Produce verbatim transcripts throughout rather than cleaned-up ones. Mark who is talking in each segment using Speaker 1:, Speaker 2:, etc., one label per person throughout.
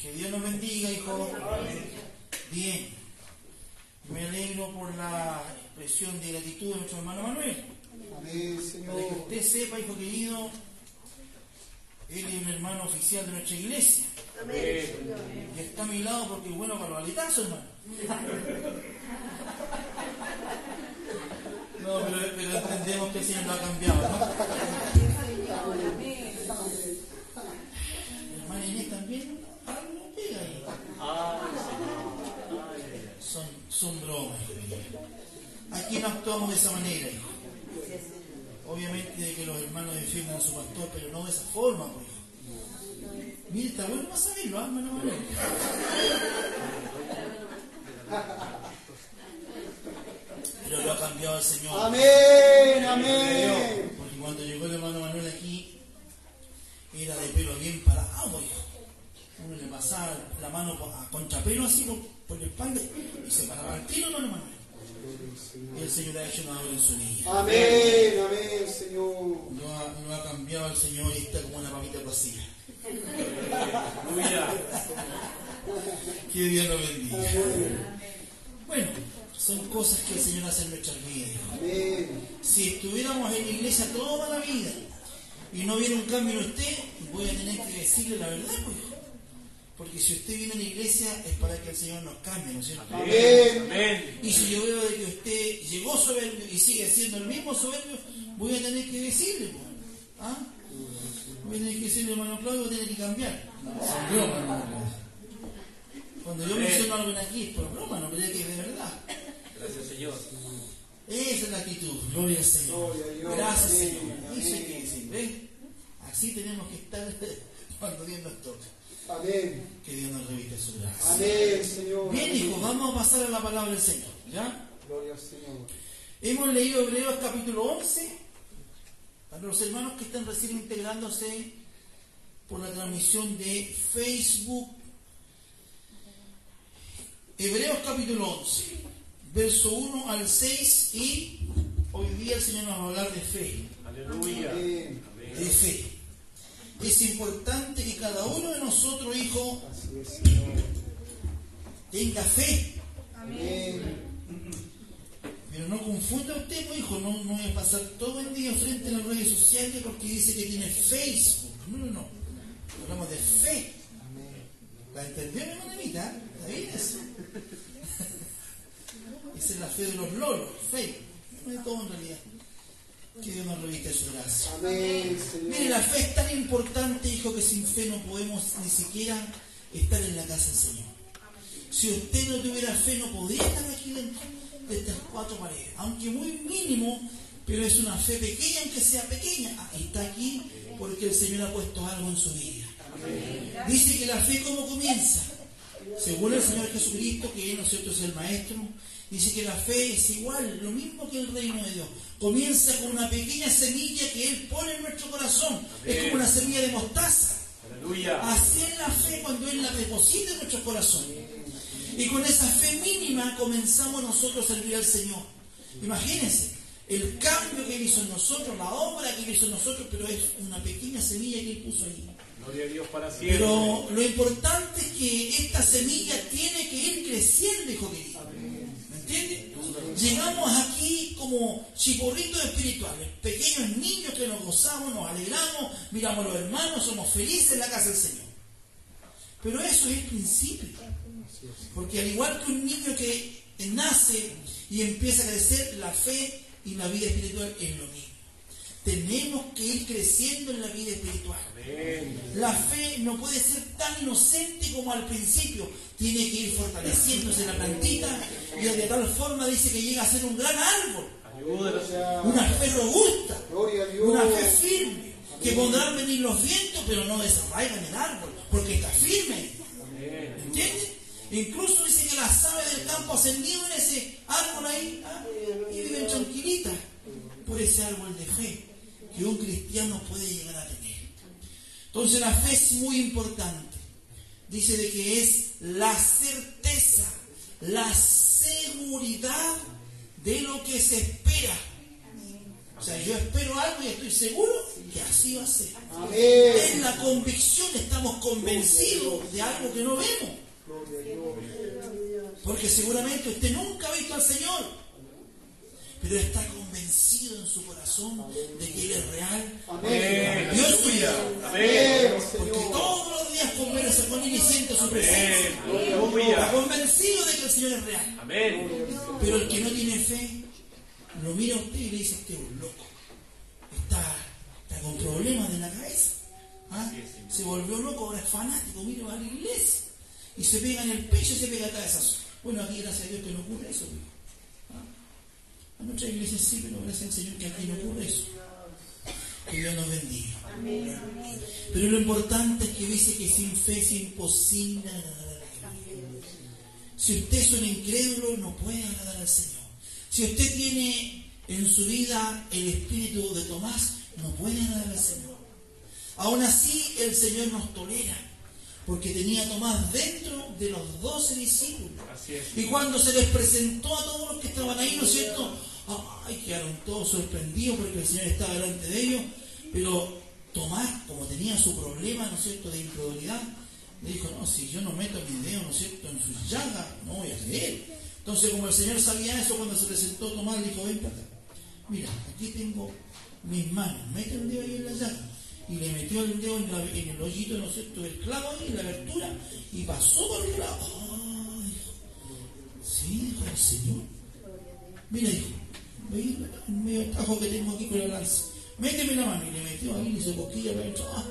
Speaker 1: Que Dios nos bendiga, hijo. Bien. Me alegro por la expresión de gratitud de nuestro hermano Manuel.
Speaker 2: Amén, Señor.
Speaker 1: Para que usted sepa, hijo querido, él es un hermano oficial de nuestra iglesia.
Speaker 3: Amén.
Speaker 1: Y está a mi lado porque es bueno para los aletazos, hermano. No, pero, pero entendemos que el Señor lo ha cambiado, ¿no? Hermana Inés también algo pega ahí. Son, son bromas, hijo. Aquí no actuamos de esa manera, hijo. Obviamente de que los hermanos defiendan a su pastor, pero no de esa forma, pues, hijo. Mire, está bueno para saberlo, ¿ah, hermano Manuel? Pero lo ha cambiado el Señor.
Speaker 2: Amén, amén.
Speaker 1: Porque cuando llegó el hermano Manuel aquí, era de pelo bien parado, hijo. Uno le pasaba la mano a contrapelo así por, por la espalda y se paraba el tiro, hermano Manuel. Y el Señor ha hecho una obra en su vida.
Speaker 2: Amén, amén, Señor.
Speaker 1: Lo ha, lo ha cambiado el Señor y está como una papita cocida. Que Dios lo bendiga. Bueno, son cosas que el Señor hace en nuestras vidas.
Speaker 2: Amén.
Speaker 1: Si estuviéramos en la iglesia toda la vida y no hubiera un cambio en usted, voy a tener que decirle la verdad, pues. Porque si usted viene a la iglesia es para que el Señor nos cambie, ¿no es cierto?
Speaker 2: Amén.
Speaker 1: Y si yo veo de que usted llegó soberbio y sigue siendo el mismo soberbio, voy a tener que decirle, pues. ¿Ah? Voy a tener que decirle, hermano Claudio, tiene que cambiar. No, es broma, hermano Claudio. Cuando yo menciono algo aquí es por broma, no creo que es de verdad.
Speaker 3: Gracias, Señor.
Speaker 1: Esa es la actitud. Gloria al Señor.
Speaker 2: Gloria a Dios.
Speaker 1: Gracias,
Speaker 2: Amén.
Speaker 1: Señor. Eso hay que decir, ¿ven? Así tenemos que estar cuando Dios nos toca.
Speaker 2: Amén.
Speaker 1: Que Dios nos reviste su gracia.
Speaker 2: Amén, Señor.
Speaker 1: Bien, hijos, vamos a pasar a la palabra del Señor. ¿Ya?
Speaker 2: Gloria al Señor.
Speaker 1: Hemos leído Hebreos capítulo once. Para los hermanos que están recién integrándose por la transmisión de Facebook. Hebreos capítulo once, verso uno al seis, y hoy día el Señor nos va a hablar de fe.
Speaker 3: Aleluya.
Speaker 2: Amén.
Speaker 1: De fe. Es importante que cada uno de nosotros, hijo,
Speaker 2: Así es, Señor.
Speaker 1: tenga fe.
Speaker 2: Amén.
Speaker 1: Pero no confunda usted, pues, hijo, no, no voy a pasar todo el día frente a las redes sociales porque dice que tiene Facebook. No, no, no. Hablamos de fe. ¿La entendió, mi hermana Anita? ¿Está bien eso? Esa es la fe de los lolos, fe. No de todo en realidad. Que Dios nos reviste su gracia.
Speaker 2: Amén,
Speaker 1: Mire,
Speaker 2: Señor.
Speaker 1: la fe es tan importante, hijo, que sin fe no podemos ni siquiera estar en la casa del Señor. Si usted no tuviera fe, no podría estar aquí dentro de estas cuatro paredes. Aunque muy mínimo, pero es una fe pequeña, aunque sea pequeña. Ah, está aquí porque el Señor ha puesto algo en su vida. Dice que la fe, ¿cómo comienza? Según el Señor Jesucristo, que Él, ¿no es cierto?, es el Maestro. Dice que la fe es igual, lo mismo que el reino de Dios. Comienza con una pequeña semilla que Él pone en nuestro corazón. Amén. Es como una semilla de mostaza.
Speaker 3: Aleluya.
Speaker 1: Así es la fe cuando Él la deposita en nuestro corazón. Y con esa fe mínima comenzamos nosotros a servir al Señor. Imagínense, el cambio que Él hizo en nosotros, la obra que Él hizo en nosotros, pero es una pequeña semilla que Él puso ahí.
Speaker 3: Gloria a Dios para siempre.
Speaker 1: Pero lo importante es que esta semilla tiene que ir creciendo, hijo querido. ¿Me entiendes? Llegamos aquí como chiporritos espirituales, pequeños niños que nos gozamos, nos alegramos, miramos a los hermanos, somos felices en la casa del Señor. Pero eso es el principio. Porque al igual que un niño que nace y empieza a crecer, la fe y la vida espiritual es lo mismo. Tenemos que ir creciendo en la vida espiritual.
Speaker 3: Amén.
Speaker 1: La fe no puede ser tan inocente como al principio. Tiene que ir fortaleciéndose la plantita y de tal forma dice que llega a ser un gran árbol.
Speaker 3: Ayúdanos.
Speaker 1: Una fe robusta,
Speaker 2: Gloria a Dios.
Speaker 1: una fe firme, que podrán venir los vientos, pero no desarraigan el árbol, porque está firme.
Speaker 3: Amén.
Speaker 1: ¿Entiendes? Incluso dice que las aves del campo ascendido en ese árbol ahí, ¿ah?, y viven tranquilitas por ese árbol de fe que un cristiano puede llegar a tener. Entonces la fe es muy importante. Dice de que es la certeza, la seguridad de lo que se espera. O sea, yo espero algo y estoy seguro que así va a ser.
Speaker 2: Amén.
Speaker 1: Es la convicción, estamos estamos convencidos de algo que no vemos. Porque seguramente usted nunca ha visto al Señor, pero está convencido en su corazón de que Él es real.
Speaker 3: Amén.
Speaker 1: Dios es suyo.
Speaker 3: Amén.
Speaker 1: Porque todos los días conversa con Él y siente su presencia. Está
Speaker 3: Aleluya.
Speaker 1: convencido de que el Señor es real.
Speaker 3: Amén.
Speaker 1: Pero el que no tiene fe, lo mira a usted y le dice: usted es un loco. Está, está con problemas de la cabeza. ¿Ah? Se volvió loco, ahora es fanático, mire, va a la iglesia. Y se pega en el pecho y se pega a cabezazo. Bueno, aquí gracias a Dios que no ocurre eso. ¿Ah? En otras iglesias sí, pero gracias al Señor que aquí no ocurre eso. Que Dios nos bendiga. Amén. Pero lo importante es que dice que sin fe es imposible agradar a Dios. Si usted es un incrédulo, no puede agradar al Señor. Si usted tiene en su vida el espíritu de Tomás, no puede agradar al Señor. Aún así, el Señor nos tolera, porque tenía a Tomás dentro de los doce discípulos.
Speaker 3: Así es.
Speaker 1: Y cuando se les presentó a todos los que estaban ahí, ¿no es cierto? Ay, quedaron todos sorprendidos porque el Señor estaba delante de ellos. Pero Tomás, como tenía su problema, ¿no es cierto?, de incredulidad, le dijo: no, si yo no meto mi dedo, ¿no es cierto?, en sus llagas, no voy a creer. Entonces, como el Señor sabía eso, cuando se presentó Tomás, le dijo: ven para acá. Mira, aquí tengo mis manos, mete el dedo ahí en la llaga. Y le metió el dedo en, la, en el hoyito, ¿no es cierto?, del clavo ahí, en la abertura, y pasó por el clavo. ¡Oh! Dijo: sí, dijo el Señor. Mira, dijo, ve el medio tajo que tengo aquí con la lanza, méteme la mano. Y le metió ahí, le hizo cosquilla para adentro. ¡Ah!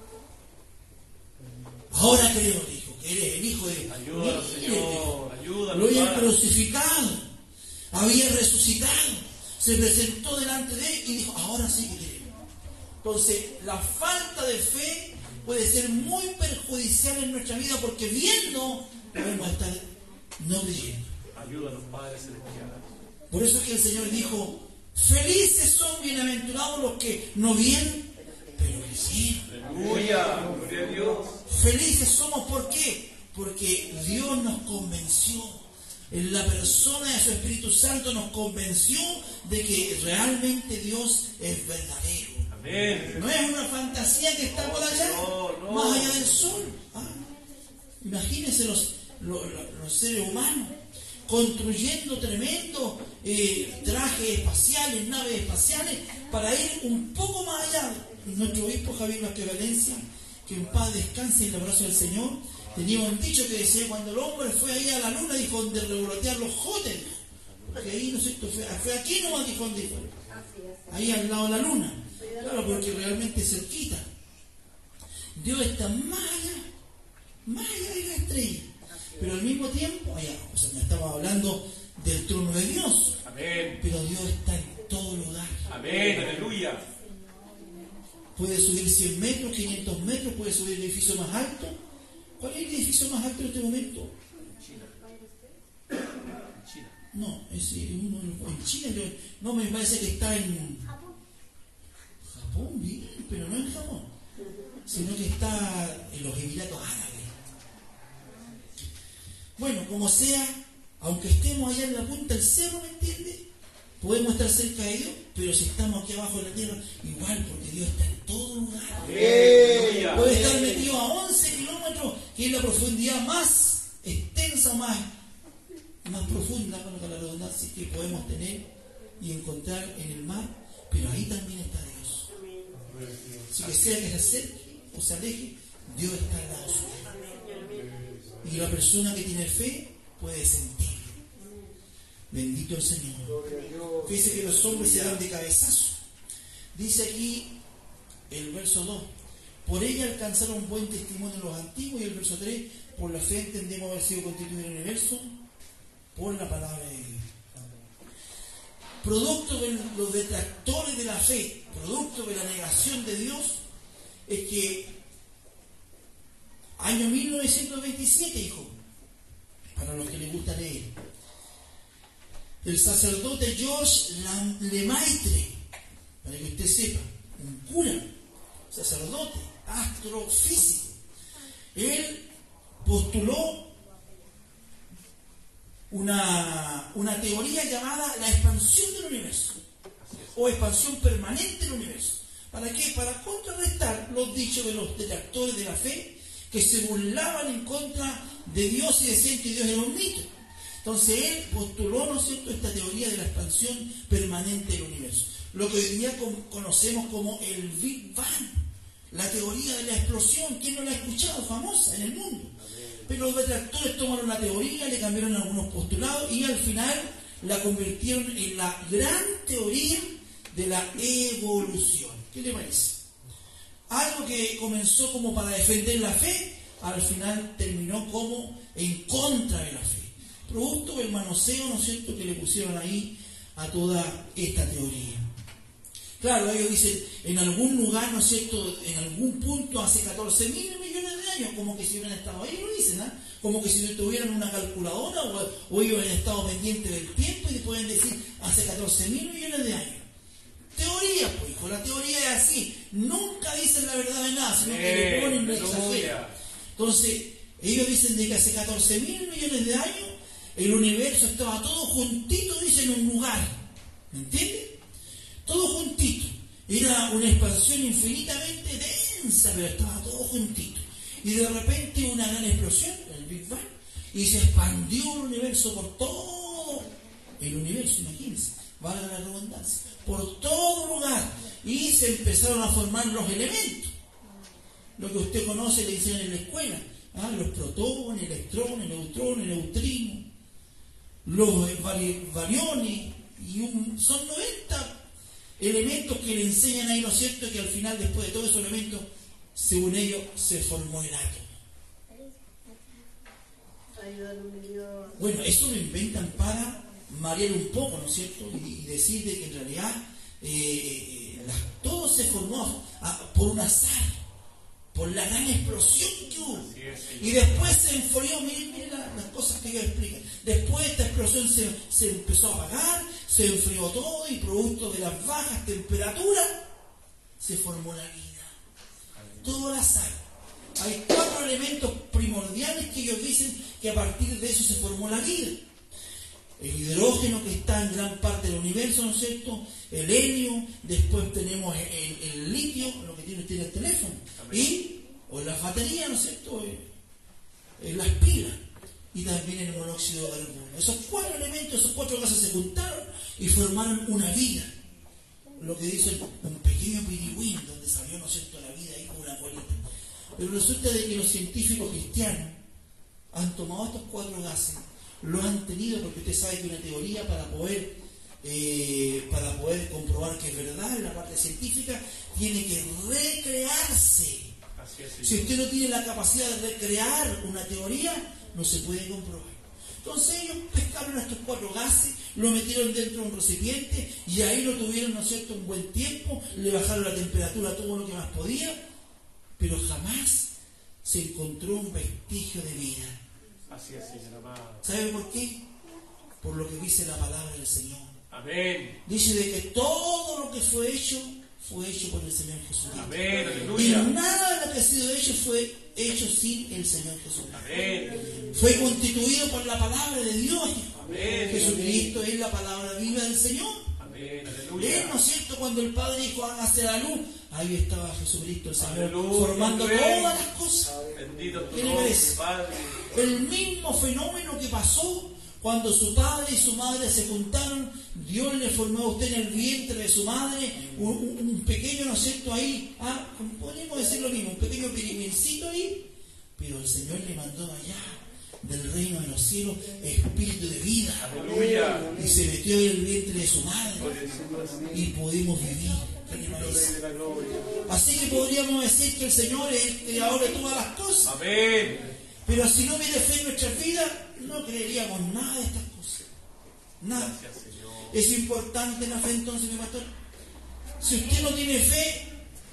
Speaker 1: Ahora creo, dijo, que eres el Hijo de Dios.
Speaker 3: Ayúdanos, Señor, ayúdanos.
Speaker 1: Lo habían
Speaker 3: Padre.
Speaker 1: crucificado, había resucitado, se presentó delante de él y dijo: ahora sí que creo. Entonces, la falta de fe puede ser muy perjudicial en nuestra vida, porque viendo podemos estar no creyendo.
Speaker 3: Ayúdanos, Padre Celestial.
Speaker 1: Por eso es que el Señor dijo: felices son, bienaventurados los que no vieron, pero creyeron.
Speaker 3: Aleluya, gloria a Dios.
Speaker 1: Felices somos, ¿por qué? Porque Dios nos convenció. En la persona de su Espíritu Santo nos convenció de que realmente Dios es verdadero.
Speaker 3: Amén.
Speaker 1: No es una fantasía que está por allá,
Speaker 3: No, no.
Speaker 1: más allá del sol. ¿Ah? Imagínense los, los, los seres humanos construyendo tremendos eh, trajes espaciales, naves espaciales, para ir un poco más allá. Nuestro obispo Javier Vázquez Valencia, que en paz descanse en el abrazo del Señor, tenía un dicho que decía: cuando el hombre fue ahí a la luna, dijo, donde revolotear los jotes. Porque ahí, ¿no es cierto?, fue, fue aquí nomás, dijo, donde fue. Ahí al lado de la luna. Claro, porque realmente cerquita. Dios está más allá, más allá de la estrella. Pero al mismo tiempo, allá, o sea, me estaba hablando del trono de Dios.
Speaker 3: Amén.
Speaker 1: Pero Dios está en todo lugar.
Speaker 3: Amén. Aleluya.
Speaker 1: Puede subir cien metros, quinientos metros, puede subir el edificio más alto. ¿Cuál es el edificio más alto en este momento?
Speaker 3: China. En China.
Speaker 1: No, es eh, uno en China. Yo, no, me parece que está en Japón, bien, pero no en Japón, sino que está en los Emiratos Árabes. Bueno, como sea, aunque estemos allá en la punta del cerro, ¿me entiende?, podemos estar cerca de Dios, pero si estamos aquí abajo de la tierra, igual, porque Dios está en todo lugar.
Speaker 3: Aleluya.
Speaker 1: Puede estar metido a once kilómetros, que es la profundidad más extensa, más, más profunda, con la redundancia, que podemos tener y encontrar en el mar, pero ahí también está Dios. Así que sea que se acerque o se aleje, Dios está al lado suyo. Y la persona que tiene fe puede sentir. Bendito el Señor. Fíjese que los hombres se dan de cabezazo. Dice aquí el verso dos: por ella alcanzaron buen testimonio los antiguos. Y el verso tres: por la fe entendemos haber sido constituido el universo por la palabra de Dios. Producto de los detractores de la fe, producto de la negación de Dios, es que año mil novecientos veintisiete, hijo, para los que les gusta leer, el sacerdote George Lemaitre, para que usted sepa, un cura, sacerdote, astrofísico, él postuló una, una teoría llamada la expansión del universo, o expansión permanente del universo. ¿Para qué? Para contrarrestar los dichos de los detractores de la fe que se burlaban en contra de Dios y decían que Dios era un mito. Entonces él postuló, ¿no es cierto?, esta teoría de la expansión permanente del universo. Lo que hoy día conocemos como el Big Bang, la teoría de la explosión. ¿Quién no la ha escuchado? Famosa en el mundo. Pero los detractores tomaron la teoría, le cambiaron algunos postulados y al final la convirtieron en la gran teoría de la evolución. ¿Qué le parece? Algo que comenzó como para defender la fe, al final terminó como en contra de la fe. Producto del manoseo, ¿no es cierto?, que le pusieron ahí a toda esta teoría. Claro, ellos dicen, en algún lugar, ¿no es cierto?, en algún punto, hace catorce mil millones de años, como que si hubieran estado ahí, lo dicen, ¿eh? Como que si no tuvieran una calculadora o, o ellos hubieran estado pendientes del tiempo y pueden decir, hace catorce mil millones de años. Teoría, pues, hijo, la teoría es así. Nunca dicen la verdad de nada, sino que le ponen la exageración. Entonces, ellos dicen de que hace catorce mil millones de años el universo estaba todo juntito, dicen, en un lugar. ¿Me entiendes? Todo juntito. Era una expansión infinitamente densa, pero estaba todo juntito. Y de repente una gran explosión, el Big Bang, y se expandió el universo por todo el universo, imagínense, valga la redundancia, por todo lugar. Y se empezaron a formar los elementos. Lo que usted conoce, le dicen en la escuela, ¿ah? Los protones, electrones, neutrones, neutrinos, los variones, y un, son noventa elementos que le enseñan ahí, ¿no es cierto?, que al final, después de todos esos elementos, según ellos, se formó el átomo. Bueno, eso lo inventan para marear un poco, ¿no es cierto?, y, y decir de que en realidad eh, las, todo se formó a, por un azar, por la gran explosión que hubo. Y después se enfrió, miren, miren las, las cosas que ellos explican. Después esta explosión se, se empezó a apagar, se enfrió todo y producto de las bajas temperaturas se formó la vida. Todo al azar. Hay cuatro elementos primordiales que ellos dicen que a partir de eso se formó la vida. El hidrógeno, que está en gran parte del universo, ¿no es cierto? El helio, después tenemos el, el, el litio, lo que tiene usted en el teléfono, y, o en las baterías, ¿no es cierto? En las pilas, y también el monóxido de carbono. Esos cuatro elementos, esos cuatro gases se juntaron y formaron una vida. Lo que dice un pequeño pirigüín, donde salió, ¿no es cierto?, la vida ahí como una colita. Pero resulta de que los científicos cristianos han tomado estos cuatro gases, lo han tenido, porque usted sabe que una teoría para poder eh, para poder comprobar que es verdad en la parte científica tiene que recrearse.
Speaker 3: Así es, sí.
Speaker 1: Si usted no tiene la capacidad de recrear una teoría, no se puede comprobar. Entonces ellos pescaron estos cuatro gases, lo metieron dentro de un recipiente y ahí lo tuvieron, ¿no es cierto?, un buen tiempo, le bajaron la temperatura todo lo que más podía, pero jamás se encontró un vestigio de vida.
Speaker 3: Así es, Señor amado.
Speaker 1: ¿Sabe por qué? Por lo que dice la palabra del Señor.
Speaker 3: Amén.
Speaker 1: Dice de que todo lo que fue hecho, fue hecho por el Señor Jesucristo.
Speaker 3: Amén,
Speaker 1: Y
Speaker 3: aleluya.
Speaker 1: nada de lo que ha sido hecho fue hecho sin el Señor Jesucristo.
Speaker 3: Amén.
Speaker 1: Fue constituido por la palabra de Dios.
Speaker 3: Amén.
Speaker 1: Jesucristo es la palabra viva del Señor.
Speaker 3: Amén,
Speaker 1: Él,
Speaker 3: aleluya.
Speaker 1: ¿no es cierto?, cuando el Padre dijo, hágase la luz, ahí estaba Jesucristo el Señor,
Speaker 3: Aleluya,
Speaker 1: formando
Speaker 3: amén.
Speaker 1: todas las cosas.
Speaker 3: Bendito tu
Speaker 1: ¿Qué le
Speaker 3: nombre,
Speaker 1: parece?
Speaker 3: Padre.
Speaker 1: El mismo fenómeno que pasó cuando su padre y su madre se juntaron, Dios le formó a usted en el vientre de su madre un, un, un pequeño, ¿no es cierto?, ahí, ah, podríamos decir lo mismo, un pequeño pirimincito ahí, pero el Señor le mandó allá del reino de los cielos espíritu de vida.
Speaker 3: Aleluya.
Speaker 1: Y se metió en el vientre de su madre y pudimos vivir. ¿Qué le parece?
Speaker 3: De la gloria.
Speaker 1: Así que podríamos decir que el Señor es el creador de todas las cosas.
Speaker 3: Amén.
Speaker 1: Pero si no hubiera fe en nuestras vidas, no creeríamos nada de estas cosas. Nada.
Speaker 3: Gracias, Señor.
Speaker 1: Es importante la fe entonces, mi pastor. Si usted no tiene fe,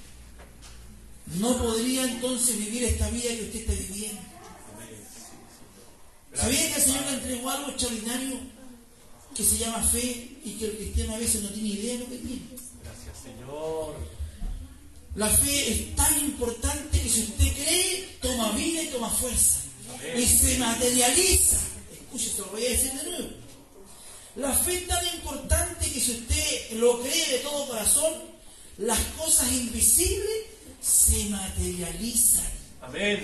Speaker 1: no podría entonces vivir esta vida que usted está viviendo. ¿Sabía que el Señor le entregó algo extraordinario que se llama fe y que el cristiano a veces no tiene idea de lo que tiene?
Speaker 3: Gracias, Señor.
Speaker 1: La fe es tan importante que si usted cree, toma vida y toma fuerza. Y se materializa. Escuche, se lo voy a decir de nuevo. La fe es tan importante que si usted lo cree de todo corazón, las cosas invisibles se materializan.
Speaker 3: Amén.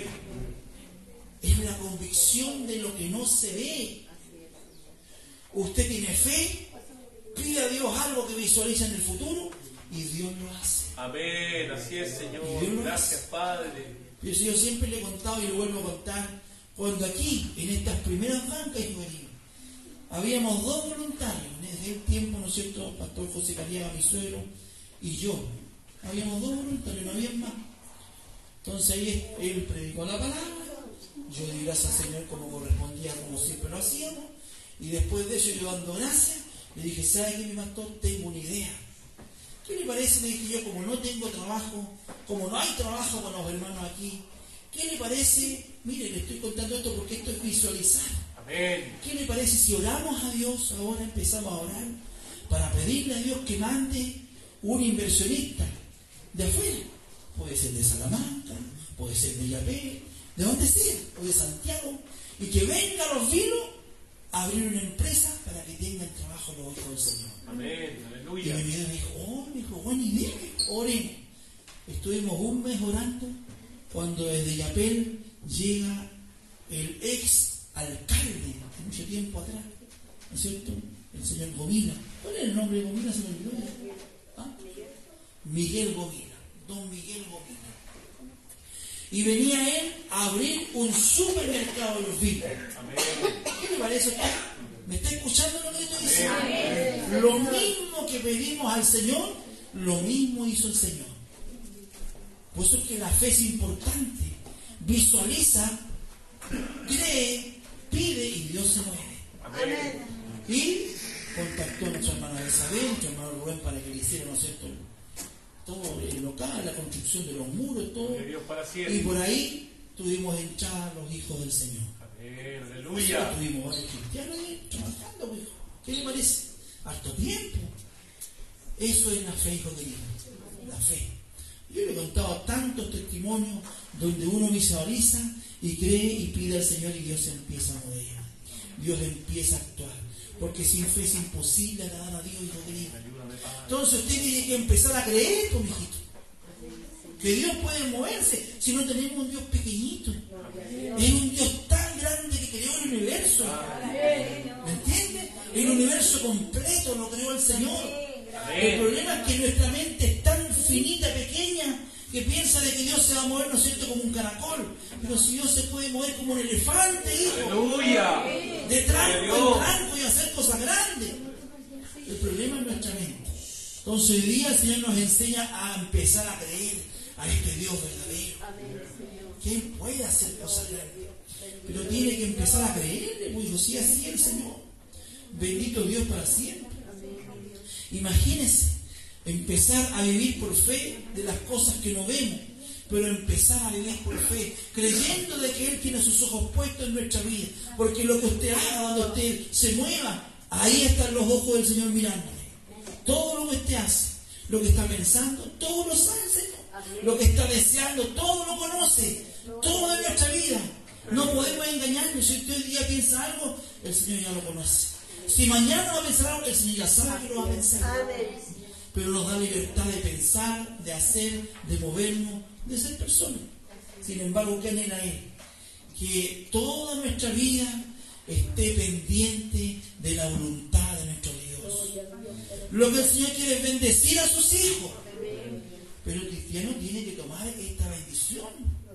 Speaker 1: Es la convicción de lo que no se ve. Usted tiene fe, pide a Dios algo que visualiza en el futuro y Dios lo hace.
Speaker 3: Amén. Así es, Señor. Gracias, Padre.
Speaker 1: Yo, yo siempre le he contado y lo vuelvo a contar. Cuando aquí, en estas primeras bancas juveniles, habíamos dos voluntarios. Desde el tiempo, ¿no es cierto? Pastor José Cariaga, mi suegro, y yo. Habíamos dos voluntarios, no había más. Entonces ahí él predicó la palabra. Yo di gracias al Señor como correspondía, como siempre lo hacíamos. Y después de eso, yo dando gracias, le dije, ¿sabe qué, mi pastor? Tengo una idea. ¿Qué le parece? Le dije yo, como no tengo trabajo, como no hay trabajo con los hermanos aquí, ¿qué le parece? Mire, le estoy contando esto porque esto es visualizar.
Speaker 3: Amén.
Speaker 1: ¿Qué le parece si oramos a Dios? Ahora empezamos a orar para pedirle a Dios que mande un inversionista de afuera. Puede ser de Salamanca, puede ser de Yapé, de donde sea, o de Santiago, y que venga a los vilos a abrir una empresa para que tengan trabajo los hijos del Señor.
Speaker 3: Amén.
Speaker 1: Y
Speaker 3: Aleluya.
Speaker 1: mi vida me dijo, oh, me dijo, buena idea, oremos. Estuvimos un mes orando cuando desde Yapel llega el ex alcalde, de mucho tiempo atrás, ¿no es cierto? El señor Gomila. ¿Cuál es el nombre de Gomila? Se me olvidó. ¿Ah? Miguel Gomila, don Miguel Gomila. Y venía él a abrir un supermercado de los vinos.
Speaker 3: Amén.
Speaker 1: ¿Qué le parece a usted? ¿Me está escuchando lo que estoy diciendo? Amén. Lo mismo que pedimos al Señor, lo mismo hizo el Señor. Por eso es que la fe es importante. Visualiza, cree, pide y Dios se mueve.
Speaker 3: Amén.
Speaker 1: Y contactó a nuestra hermana Isabel, nuestro hermano Rubén, para que le hicieran, ¿no es cierto?, todo el local, la construcción de los muros, todo.
Speaker 3: De Dios para siempre.
Speaker 1: Y por ahí tuvimos hinchados los hijos del Señor.
Speaker 3: Amén.
Speaker 1: Nosotros
Speaker 3: Aleluya.
Speaker 1: tuvimos varios cristianos ahí trabajando, hijo. ¿Qué le parece? Harto tiempo. Eso es la fe, hijo querido. La fe. Yo le he contado tantos testimonios donde uno visualiza y cree y pide al Señor y Dios se empieza a mover. Dios empieza a actuar. Porque sin fe es imposible agradar a Dios, hijo querido.
Speaker 3: Ayúdame, Padre.
Speaker 1: Entonces usted tiene que empezar a creer esto, mijito. Que Dios puede moverse si no tenemos un Dios pequeñito. Es un Dios tan grande que creó el universo. ¿Me entiende? El universo completo lo creó el Señor. El problema es que nuestra mente es tan finita, pequeña, que piensa de que Dios se va a mover, ¿no es cierto?, como un caracol. Pero si Dios se puede mover como un elefante, hijo.
Speaker 3: Aleluya.
Speaker 1: De tranco en tranco y hacer cosas grandes. El problema es nuestra mente. Entonces hoy día el Señor nos enseña a empezar a creer a este Dios verdadero. Que Él puede hacer cosas grandes. Pero tiene que empezar a creerle, pues hijo, sí, así es el Señor. Bendito Dios para siempre. Imagínense, empezar a vivir por fe de las cosas que no vemos, pero empezar a vivir por fe, creyendo de que Él tiene sus ojos puestos en nuestra vida, porque lo que usted haga, cuando usted se mueva, ahí están los ojos del Señor mirándole. Todo lo que usted hace, lo que está pensando, todo lo sabe el Señor. Lo que está deseando, todo lo conoce, todo de nuestra vida. No podemos engañarnos. Si usted hoy día piensa algo, el Señor ya lo conoce. Si mañana va a pensar algo, el Señor ya sabe que lo va a pensar. Pero nos da libertad de pensar, de hacer, de movernos, de ser personas. Sin embargo, ¿qué anhela Él? Que toda nuestra vida esté pendiente de la voluntad de nuestro Dios. Lo que el Señor quiere es bendecir a sus hijos. Pero el cristiano tiene que tomar esta bendición.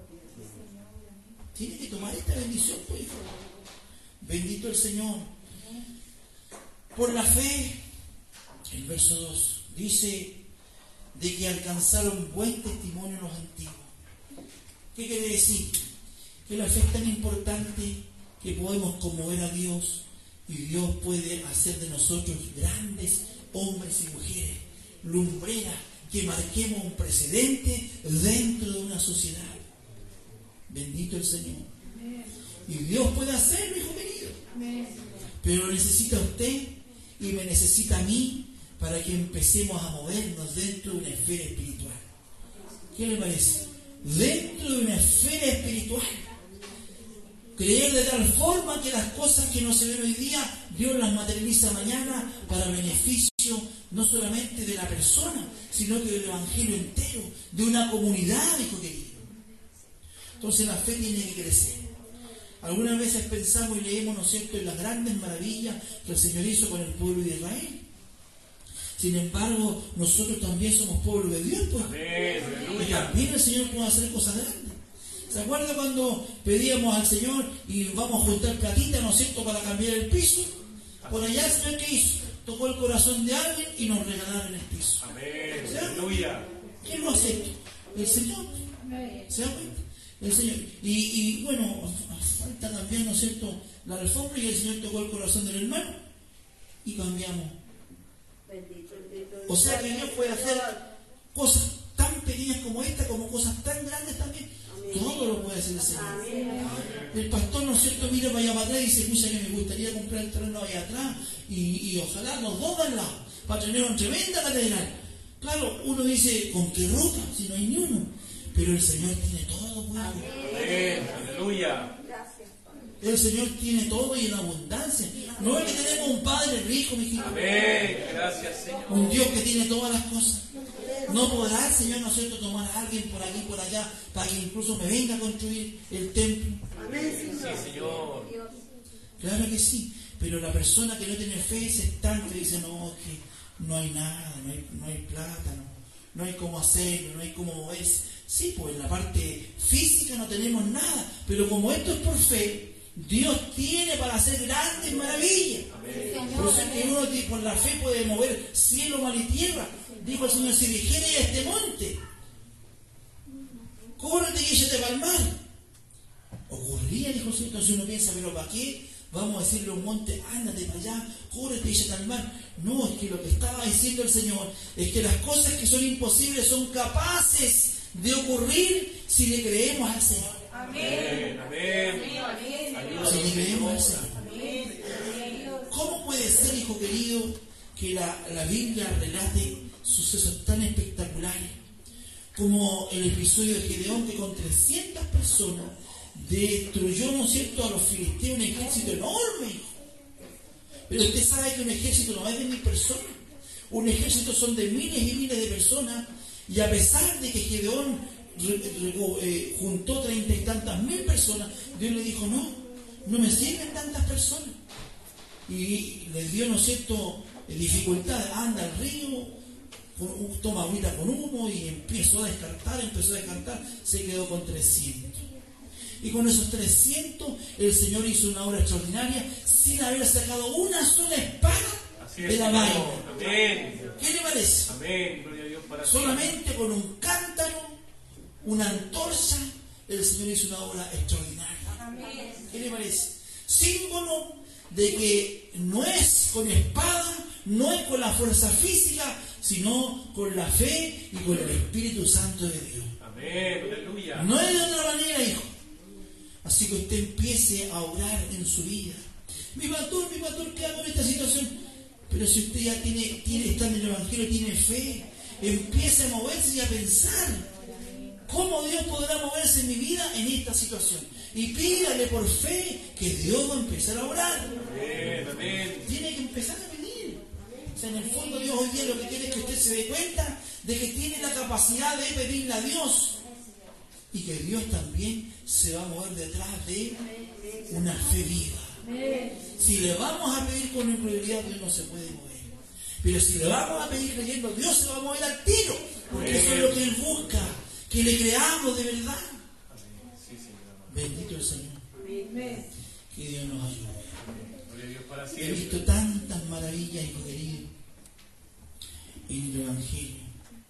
Speaker 1: Tiene que tomar esta bendición, pues, hijo. Bendito el Señor. Por la fe, el verso dos dice de que alcanzaron buen testimonio los antiguos. ¿Qué quiere decir? Que la fe es tan importante que podemos conmover a Dios y Dios puede hacer de nosotros grandes hombres y mujeres, lumbreras, que marquemos un precedente dentro de una sociedad. Bendito el Señor. Y Dios puede hacerlo, hijo querido. Pero lo necesita usted y me necesita a mí para que empecemos a movernos dentro de una esfera espiritual. ¿Qué le parece? Dentro de una esfera espiritual. Creer de tal forma que las cosas que no se ven hoy día, Dios las materializa mañana para beneficio no solamente de la persona, sino que del evangelio entero, de una comunidad, hijo querido. Entonces la fe tiene que crecer. Algunas veces pensamos y leemos, ¿no es cierto?, en las grandes maravillas que el Señor hizo con el pueblo de Israel. Sin embargo, nosotros también somos pueblo de Dios, pues. Y también el Señor puede hacer cosas grandes. ¿Se acuerda cuando pedíamos al Señor y vamos a juntar platita, ¿no es cierto?, para cambiar el piso? Por allá el Señor, ¿qué hizo? Tocó el corazón de alguien y nos regalaron el piso.
Speaker 3: Amén. Aleluya.
Speaker 1: ¿Quién lo aceptó? El Señor. ¿Se da cuenta? El Señor. Y, y bueno, falta también, ¿no es cierto?, la alfombra, y el Señor tocó el corazón del hermano y cambiamos. O sea que Dios puede hacer cosas tan pequeñas como esta, como cosas tan grandes también. Todo lo puede hacer el Señor. El pastor, ¿no es cierto?, mira para allá para atrás y dice, escucha, que me gustaría comprar el terreno allá atrás y, y ojalá los dos al lado para tener una tremenda catedral. Claro, uno dice, ¿con qué ropa? Si no hay ni uno. Pero el Señor tiene todo, pues.
Speaker 3: Amén. Aleluya.
Speaker 1: El Señor tiene todo y en abundancia. No es que tenemos un Padre rico, mi hijito.
Speaker 3: Amén. Gracias, Señor.
Speaker 1: Un Dios que tiene todas las cosas. No podrá el Señor, ¿no es cierto?, tomar a alguien por aquí y por allá para que incluso me venga a construir el templo.
Speaker 3: Sí, Señor.
Speaker 1: Claro que sí. Pero la persona que no tiene fe se estanca y dice, no, que no hay nada, no hay, no hay plata, no, no hay cómo hacerlo, no hay cómo moverse. Sí, pues en la parte física no tenemos nada, pero como esto es por fe, Dios tiene para hacer grandes maravillas. Amén. Por eso es que uno con la fe puede mover cielo, mar y tierra. Dijo el Señor, si dijere a este monte, córrete y échate para el mar. Ocurría, dijo el Señor. Entonces uno piensa, pero ¿para qué vamos a decirle a un monte, ándate para allá, córrete y échate al mar? No, es que lo que estaba diciendo el Señor es que las cosas que son imposibles son capaces de ocurrir si le creemos al Señor.
Speaker 3: Amén. Amén.
Speaker 1: Si le creemos al Señor. ¿Cómo puede ser, hijo querido, que la, la Biblia relate sucesos tan espectaculares como el episodio de Gedeón, que con trescientas personas destruyó, ¿no es cierto?, a los filisteos, un ejército enorme, hijo? Pero usted sabe que un ejército no es de mil personas, un ejército son de miles y miles de personas, y a pesar de que Gedeón re, re, eh, juntó treinta y tantas mil personas, Dios le dijo, no, no me sirven tantas personas, y les dio, ¿no es cierto?, dificultad. Anda al río, toma agüita con uno y empezó a descartar, empezó a descartar, se quedó con trescientos. Y con esos trescientos el Señor hizo una obra extraordinaria sin haber sacado una sola espada de la vaina.
Speaker 3: Amén.
Speaker 1: ¿Qué le parece?
Speaker 3: Amén. Gloria a Dios para
Speaker 1: solamente con un cántaro, una antorcha, el Señor hizo una obra extraordinaria. Amén. ¿Qué le parece? Símbolo de que no es con espada, no es con la fuerza física, sino con la fe y con el Espíritu Santo de Dios.
Speaker 3: Amén, aleluya.
Speaker 1: No es de otra manera, hijo. Así que usted empiece a orar en su vida. Mi pastor, mi pastor, ¿qué hago en esta situación? Pero si usted ya tiene, tiene, está en el Evangelio, tiene fe, empiece a moverse y a pensar cómo Dios podrá moverse en mi vida en esta situación. Y pídale por fe que Dios va a empezar a orar.
Speaker 3: Amén, amén.
Speaker 1: Tiene que empezar a pedir. O sea, en el fondo Dios hoy día lo que quiere es que usted se dé cuenta de que tiene la capacidad de pedirle a Dios. Y que Dios también se va a mover detrás de una fe viva. Si le vamos a pedir con incredulidad, Dios no se puede mover. Pero si le vamos a pedir creyendo, Dios se va a mover al tiro. Porque eso es lo que Él busca. Que le creamos de verdad. Bendito el Señor. Que Dios nos ayude. He visto tantas maravillas, hijo querido, en el Evangelio.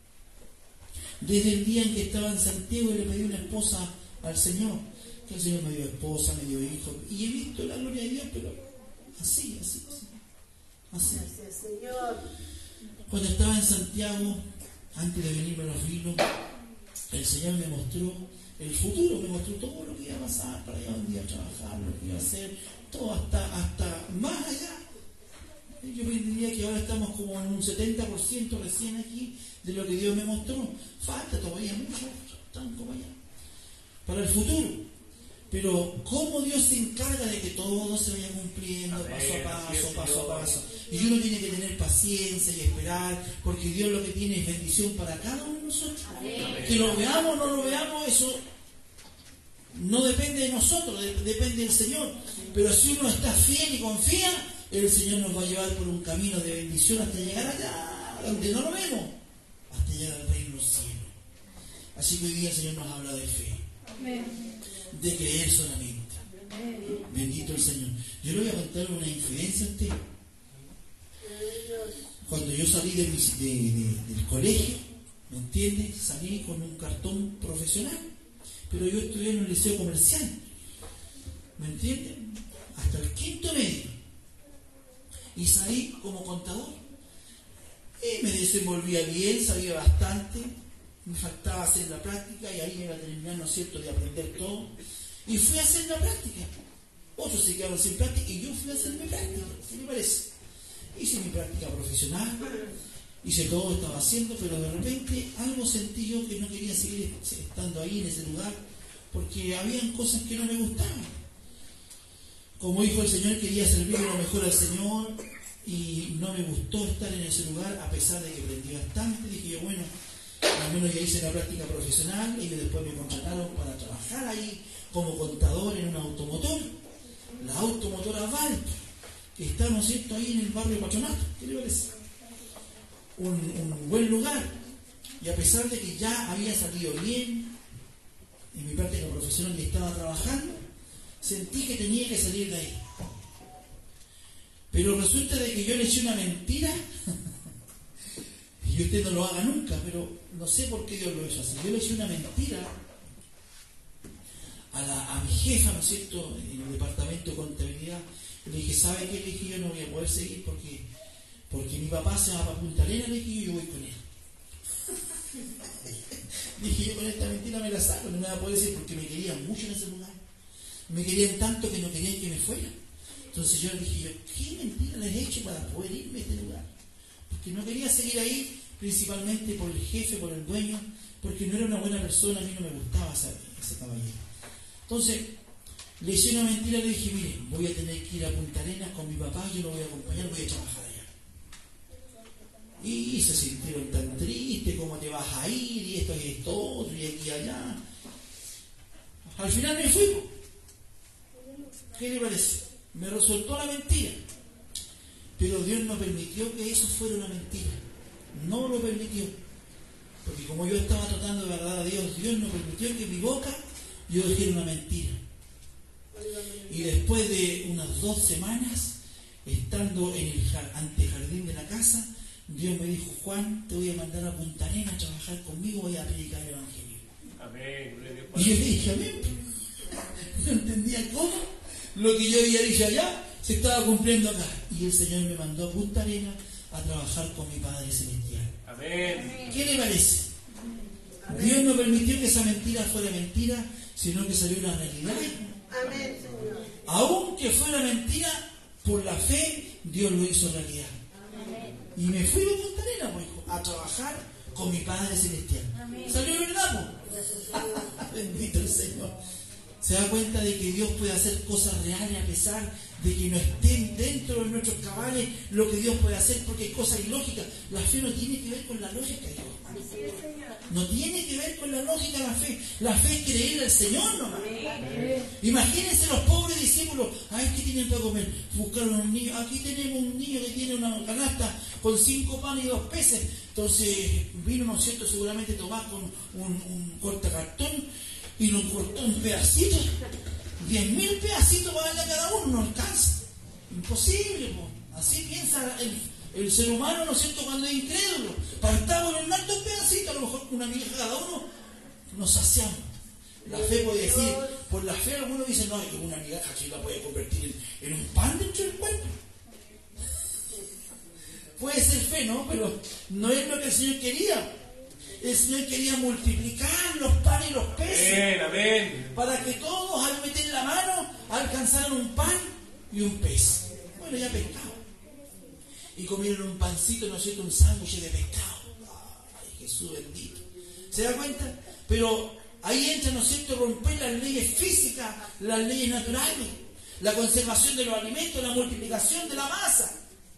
Speaker 1: Desde el día en que estaba en Santiago y le pedí una esposa al Señor, que el Señor me dio esposa, me dio hijo, y he visto la gloria de Dios, pero así, así, así. así.
Speaker 2: Gracias, Señor.
Speaker 1: Cuando estaba en Santiago, antes de venirme a los vinos, el Señor me mostró el futuro, me mostró todo lo que iba a pasar para allá un día a trabajar, lo que iba a hacer, todo hasta, hasta más allá. Yo diría que ahora estamos como en un setenta por ciento recién aquí de lo que Dios me mostró. Falta todavía mucho, están como allá. Para el futuro. Pero cómo Dios se encarga de que todo se vaya cumpliendo
Speaker 3: Amén.
Speaker 1: paso a paso,
Speaker 3: Así es,
Speaker 1: paso
Speaker 3: Señor.
Speaker 1: a paso. Y uno tiene que tener paciencia y esperar, porque Dios lo que tiene es bendición para cada uno de nosotros.
Speaker 4: Amén.
Speaker 1: Que lo veamos o no lo veamos, eso no depende de nosotros, de- depende del Señor. Pero si uno está fiel y confía, el Señor nos va a llevar por un camino de bendición hasta llegar allá, donde no lo vemos, hasta llegar al reino del cielo. Así que hoy día el Señor nos habla de fe, de creer solamente. Bendito el Señor. Yo le voy a contar una infidencia a usted. Cuando yo salí de mis- de- de- del colegio, ¿me entiende? Salí con un cartón profesional, pero yo estudié en un liceo comercial, ¿me entiende? Hasta el quinto medio. Y salí como contador. Y me desenvolvía bien, sabía bastante, me faltaba hacer la práctica y ahí me iba a terminar, ¿no es cierto?, de aprender todo. Y fui a hacer la práctica. Otros se quedaron sin práctica y yo fui a hacer mi práctica. ¿Qué me parece? Hice mi práctica profesional, hice todo lo que estaba haciendo, pero de repente algo sentí yo que no quería seguir estando ahí en ese lugar, porque habían cosas que no me gustaban. Como dijo el Señor, quería servir lo mejor al Señor y no me gustó estar en ese lugar, a pesar de que aprendí bastante. Dije yo, bueno, al menos ya hice la práctica profesional y después me contrataron para trabajar ahí como contador en un automotor, la automotora Val, que está, ¿no es cierto?, ahí en el barrio Patronato. ¿Qué le parece? Un, un buen lugar. Y a pesar de que ya había salido bien en mi práctica profesional y estaba trabajando, sentí que tenía que salir de ahí. Pero resulta de que yo le eché una mentira, y usted no lo haga nunca, pero no sé por qué Dios lo hizo así. Yo le eché una mentira a, la, a mi jefa, ¿no es cierto?, en el departamento de contabilidad. Le dije, ¿sabe qué? Le dije, yo no voy a poder seguir porque, porque mi papá se va para Punta Arenas, le dije, yo voy con él. Dije, yo con esta mentira me la saco, no me va a poder decir, porque me querían mucho en ese lugar. Me querían tanto que no querían que me fuera. Entonces yo le dije, yo, ¿qué mentira les he hecho para poder irme a este lugar? Porque no quería seguir ahí, principalmente por el jefe, por el dueño, porque no era una buena persona, a mí no me gustaba ese, ese caballero. Entonces, le hice una mentira, le dije, mire, voy a tener que ir a Punta Arenas con mi papá, yo lo voy a acompañar, voy a trabajar allá. Y se sintieron tan tristes, ¿cómo te vas a ir? Y esto y esto otro, y aquí y allá. Al final me fui. ¿Qué le parece? Me resultó la mentira. Pero Dios no permitió que eso fuera una mentira. No lo permitió. Porque como yo estaba tratando de agradar a Dios, Dios no permitió que en mi boca yo dijera una mentira. Y después de unas dos semanas, estando en el antejardín de la casa, Dios me dijo, Juan, te voy a mandar a Punta Arenas a trabajar conmigo, voy a predicar el Evangelio.
Speaker 3: Amén. Gloria a Dios,
Speaker 1: Y
Speaker 3: Padre.
Speaker 1: yo le dije, amén. No entendía cómo lo que yo había dicho allá se estaba cumpliendo acá. Y el Señor me mandó a Punta Arenas a trabajar con mi Padre Celestial.
Speaker 3: Amén.
Speaker 1: ¿Qué le parece? Dios no permitió que esa mentira fuera mentira, sino que salió una realidad.
Speaker 4: Amén, Señor.
Speaker 1: Aunque fuera mentira, por la fe, Dios lo hizo realidad. Y me fui a Punta Arenas, pues, hijo, a trabajar con mi Padre Celestial. ¿Salió verdad? Pues? Bendito el Señor. Se da cuenta de que Dios puede hacer cosas reales a pesar de que no estén dentro de nuestros cabales lo que Dios puede hacer, porque hay cosas ilógicas. La fe no tiene que ver con la lógica, hijo. No tiene que ver con la lógica la fe. La fe es creerle al Señor nomás. Imagínense los pobres discípulos. Ay, ¿qué tienen para comer? Buscaron a un niño. Aquí tenemos un niño que tiene una canasta con cinco panes y dos peces. Entonces vino, ¿no es cierto?, seguramente Tomás con un, un cortacartón y lo cortó un pedacito. Diez mil pedacitos para darle a cada uno. No alcanza. Imposible, po. Así piensa el El ser humano, ¿no es cierto?, cuando es incrédulo, partamos en un alto pedacito, a lo mejor una migaja cada uno, nos saciamos. La fe puede decir, por la fe algunos dicen, no, que una migaja que la puede convertir en, en un pan dentro del cuerpo. Puede ser fe, ¿no? Pero no es lo que el Señor quería. El Señor quería multiplicar los panes y los peces.
Speaker 3: Amén, amén.
Speaker 1: Para que todos al meter la mano alcanzaran un pan y un pez. Bueno, ya pescado. Y comieron un pancito, ¿no es cierto?, un sándwich de pescado. Ay, Jesús bendito. ¿Se da cuenta? Pero Ahí entra, ¿no es cierto?, romper las leyes físicas, las leyes naturales, la conservación de los alimentos, la multiplicación de la masa.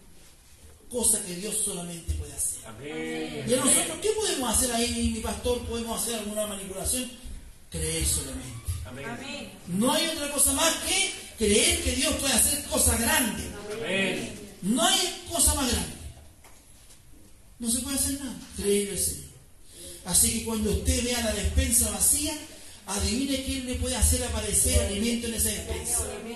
Speaker 1: Cosa que Dios solamente puede hacer.
Speaker 3: Amén.
Speaker 1: ¿Y a nosotros qué podemos hacer ahí, mi pastor? ¿Podemos hacer alguna manipulación? Creer solamente.
Speaker 3: Amén.
Speaker 1: No hay otra cosa más que creer que Dios puede hacer cosas grandes.
Speaker 3: Amén.
Speaker 1: No hay cosa más grande. No se puede hacer nada. Creer al Señor. Así que cuando usted vea la despensa vacía, adivine quién le puede hacer aparecer alimento en esa despensa.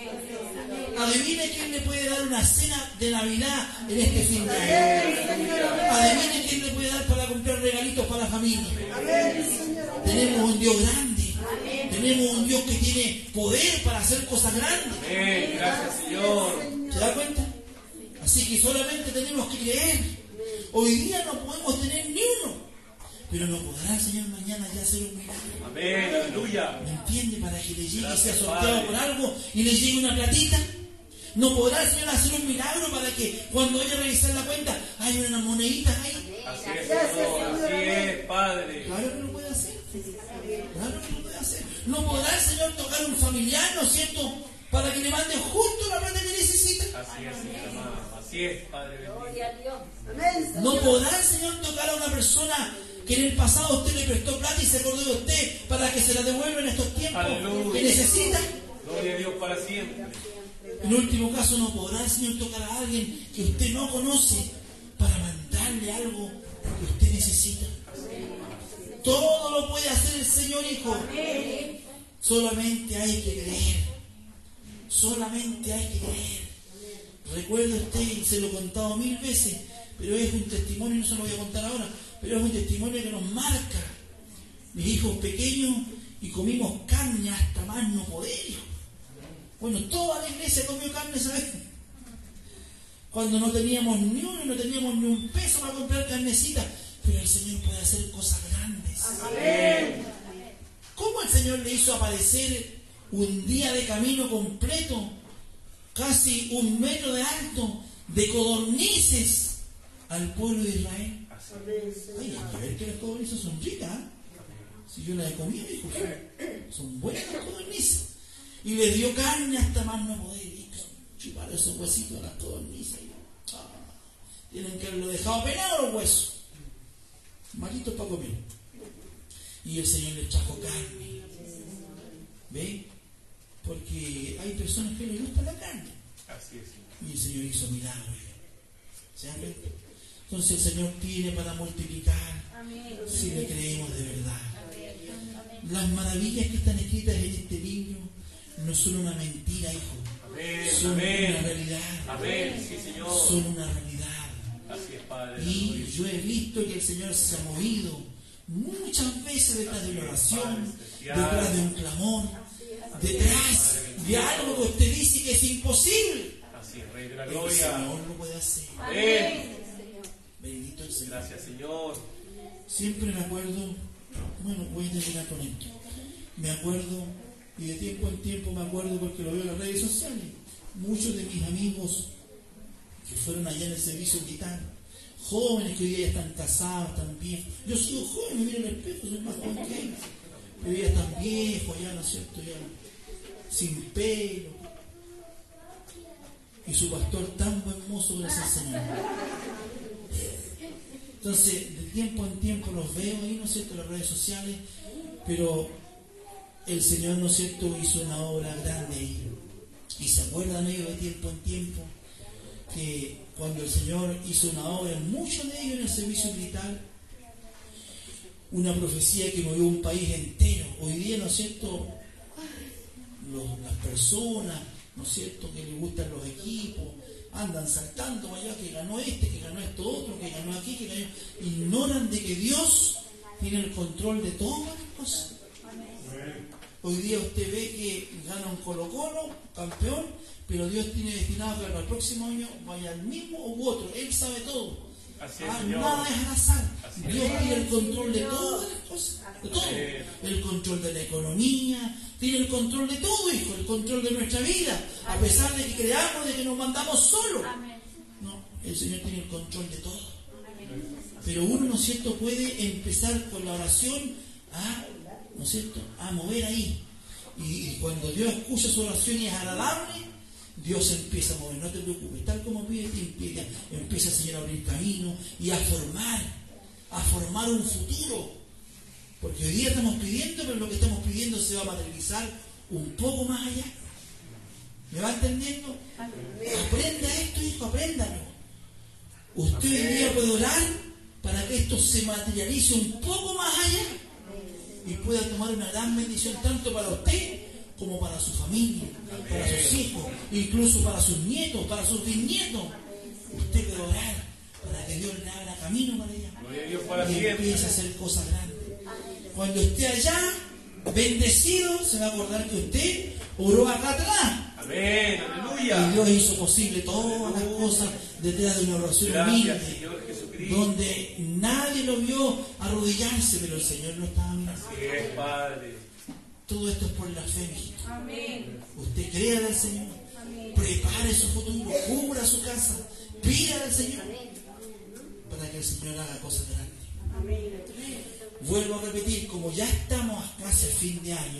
Speaker 1: Adivine quién le puede dar una cena de Navidad en este fin de año. Adivine quién le puede dar para comprar regalitos para la familia. Tenemos un Dios grande. Tenemos un Dios que tiene poder para hacer cosas grandes.
Speaker 3: Amén. Gracias, Señor.
Speaker 1: ¿Se da cuenta? Así que solamente tenemos que creer. Hoy día no podemos tener ni uno, pero no podrá el Señor mañana ya hacer un milagro.
Speaker 3: Amén. Aleluya.
Speaker 1: ¿Me entiende? Para que le llegue y sea
Speaker 3: Gracias,
Speaker 1: sorteado
Speaker 3: Padre.
Speaker 1: por algo y le llegue una platita. No podrá el Señor hacer un milagro para que cuando vaya a revisar la cuenta hay unas moneditas ahí.
Speaker 3: Así es, Señor. Así es, Padre.
Speaker 1: Claro que lo puede hacer. Claro que lo puede hacer. No podrá el Señor tocar a un familiar, ¿no es cierto?, para que le mande justo la plata que necesita.
Speaker 3: Así es, mi amado. Así es, Padre bendito.
Speaker 1: No podrá el Señor tocar a una persona que en el pasado usted le prestó plata y se acordó de usted para que se la devuelva en estos tiempos
Speaker 3: Aleluya.
Speaker 1: que necesita.
Speaker 3: Gloria a Dios para siempre.
Speaker 1: En último caso, no podrá el Señor tocar a alguien que usted no conoce para mandarle algo que usted necesita. Todo lo puede hacer el Señor, hijo. Solamente hay que creer. Solamente hay que creer. Recuerde usted, y se lo he contado mil veces, pero es un testimonio, no se lo voy a contar ahora, pero es un testimonio que nos marca. Mis hijos pequeños, y comimos carne hasta más no poder, hijo. Bueno, toda la iglesia comió carne esa vez. Cuando no teníamos ni uno, no teníamos ni un peso para comprar carnecita, pero el Señor puede hacer cosas grandes.
Speaker 3: Amén.
Speaker 1: ¿Cómo el Señor le hizo aparecer un día de camino completo, casi un metro de alto, de codornices al pueblo de Israel? Ay, hay que ver que las codornices son ricas, ¿eh? Si yo las he comido, hijo, son buenas las codornices. Y le dio carne hasta más no poder. Y chupar esos huesitos a las codornices. Ah, tienen que haberlo dejado pelado los huesos. Malitos para comer. Y el Señor les trajo carne. ¿Ve? Porque hay personas que les gusta la carne.
Speaker 3: Así es.
Speaker 1: Y el Señor hizo milagros. ¿Se dan cuenta? Entonces el Señor tiene para multiplicar. Amén. Si le creemos de verdad. Amén. Las maravillas que están escritas en este libro no son una mentira, hijo.
Speaker 3: Amén.
Speaker 1: Son
Speaker 3: Amén.
Speaker 1: una realidad.
Speaker 3: Amén. Sí, Señor.
Speaker 1: Son una realidad.
Speaker 3: Así es, Padre.
Speaker 1: Y yo he visto que el Señor se ha movido muchas veces detrás de una oración, detrás de un clamor, detrás de algo que usted dice que es imposible.
Speaker 3: Así es, Rey de la
Speaker 1: El
Speaker 3: Gloria.
Speaker 1: Señor lo puede hacer.
Speaker 3: Amén.
Speaker 1: Bendito el Señor.
Speaker 3: Gracias, Señor.
Speaker 1: Siempre me acuerdo, bueno, voy a terminar con esto. Me acuerdo, y de tiempo en tiempo me acuerdo porque lo veo en las redes sociales. Muchos de mis amigos que fueron allá en el servicio militar, jóvenes que hoy día ya están casados, están viejos. Yo soy joven, me miro en el espejo, soy más joven que ellos. Pero hoy ya están viejos, ya, ¿no es cierto? Ya sin pelo. Y su pastor tan buen mozo, gracias al Señor. Entonces, de tiempo en tiempo los veo ahí, ¿no es cierto?, en las redes sociales, pero el Señor, ¿no es cierto?, hizo una obra grande ahí. Y se acuerdan ellos de tiempo en tiempo que cuando el Señor hizo una obra en muchos de ellos en el servicio militar, una profecía que movió un país entero. Hoy día, ¿no es cierto?, los, las personas, ¿no es cierto?, que les gustan los equipos, andan saltando allá, que ganó este, que ganó esto otro, que ganó aquí, que ganó... Ignoran de que Dios tiene el control de todas las cosas. Hoy día usted ve que gana un Colo Colo, campeón, pero Dios tiene destinado que para el próximo año vaya al mismo u otro. Él sabe todo.
Speaker 3: Así es,
Speaker 1: Ah,
Speaker 3: Señor.
Speaker 1: nada es al azar.
Speaker 3: Así
Speaker 1: Dios
Speaker 3: es.
Speaker 1: tiene el control de todas las cosas, de todo. El control de la economía, tiene el control de todo, hijo, el control de nuestra vida. A pesar de que creamos, de que nos mandamos solos. No, el Señor tiene el control de todo. Pero uno, ¿no es cierto?, puede empezar con la oración a ¿no es cierto?, a mover ahí. Y, y cuando Dios escucha su oración y es agradable, Dios empieza a mover. No te preocupes, tal como pide, empieza, empieza el Señor a abrir camino y a formar, a formar un futuro. Porque hoy día estamos pidiendo, pero lo que estamos pidiendo se va a materializar un poco más allá. ¿Me va entendiendo? Aprenda esto, hijo, apréndalo. Usted hoy día puede orar para que esto se materialice un poco más allá y pueda tomar una gran bendición tanto para usted como para su familia, para sus hijos, incluso para sus nietos, para sus bisnietos. Usted puede orar para que Dios le abra camino para allá y empiece a hacer cosas grandes. Cuando esté allá, bendecido, se va a acordar que usted oró acá atrás.
Speaker 3: Amén, aleluya.
Speaker 1: Y Dios hizo posible todas las cosas detrás de una oración humilde, donde nadie lo vio arrodillarse, pero el Señor lo estaba mirando.
Speaker 3: Así es, Padre.
Speaker 1: Todo esto es por la fe, mijito.
Speaker 4: Amén.
Speaker 1: Usted crea al Señor, prepare su futuro, cubra su casa, pida al Señor para que el Señor haga cosas grandes.
Speaker 4: Amén.
Speaker 1: Vuelvo a repetir, como ya estamos casi al fin de año,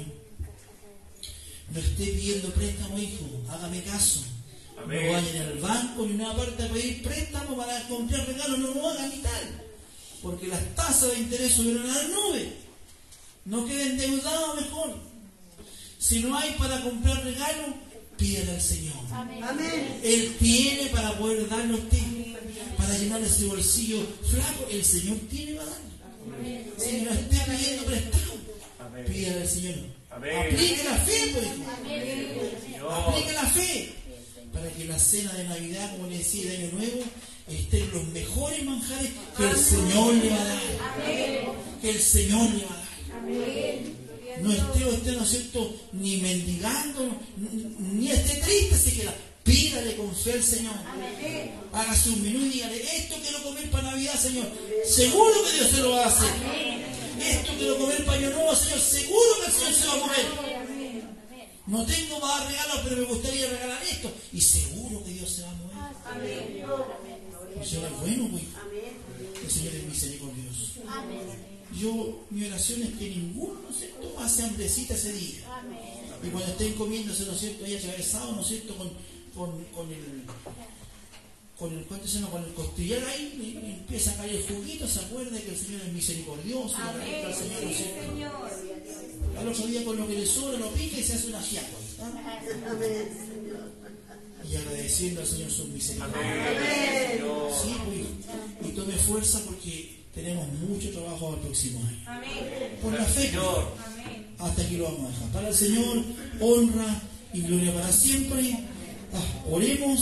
Speaker 1: no esté pidiendo préstamo, hijo, hágame caso.
Speaker 3: Amén.
Speaker 1: No vayan al banco ni una parte a pedir préstamo para comprar regalos, no lo hagan ni tal. Porque las tasas de interés subieron a las nubes. No queden endeudados mejor. Si no hay para comprar regalos, pídale al Señor.
Speaker 4: Amén.
Speaker 1: Él tiene para poder darle a usted, para llenar ese bolsillo flaco. El Señor tiene para darle. Si no esté pidiendo prestado, pídale al Señor.
Speaker 3: Amén.
Speaker 1: Aplique la fe, pues, hijo. Aplique la fe para que la cena de Navidad, como le decía, de Año Nuevo, estén los mejores manjares que el Señor le va a dar. Que el Señor le va a dar. No esté usted, ¿no es cierto?, ni mendigando, ni esté triste, así que la, pídale con fe al Señor. Hágase un menú y dígale, esto quiero comer para Navidad, Señor. Seguro que Dios se lo va a hacer. Esto quiero comer para Año Nuevo, Señor. Seguro que el Señor se va a mover. No tengo para dar regalos, pero me gustaría regalar esto. Y seguro que Dios se va a mover. El Señor es bueno, pues. El Señor es misericordioso. Yo, mi oración es que ninguno, ¿no es cierto?, pase hambrecita ese día. Y cuando estén comiéndose, ¿no es cierto?, ahí atravesado, ¿no es cierto?, con, con, con el con el, ¿cuánto se llama?, con el costillar ahí, y, y empieza a caer el juguito, se acuerda que el Señor es misericordioso, el Señor, ¿no es cierto? Al otro día con lo que le sobra lo pica y se hace una fiaca. Y agradeciendo al Señor su misericordia. Sí, pues, y tome fuerza porque tenemos mucho trabajo al próximo año. Por la fe, hasta aquí lo vamos a dejar. Para el Señor, honra y gloria para siempre. Ah, oremos.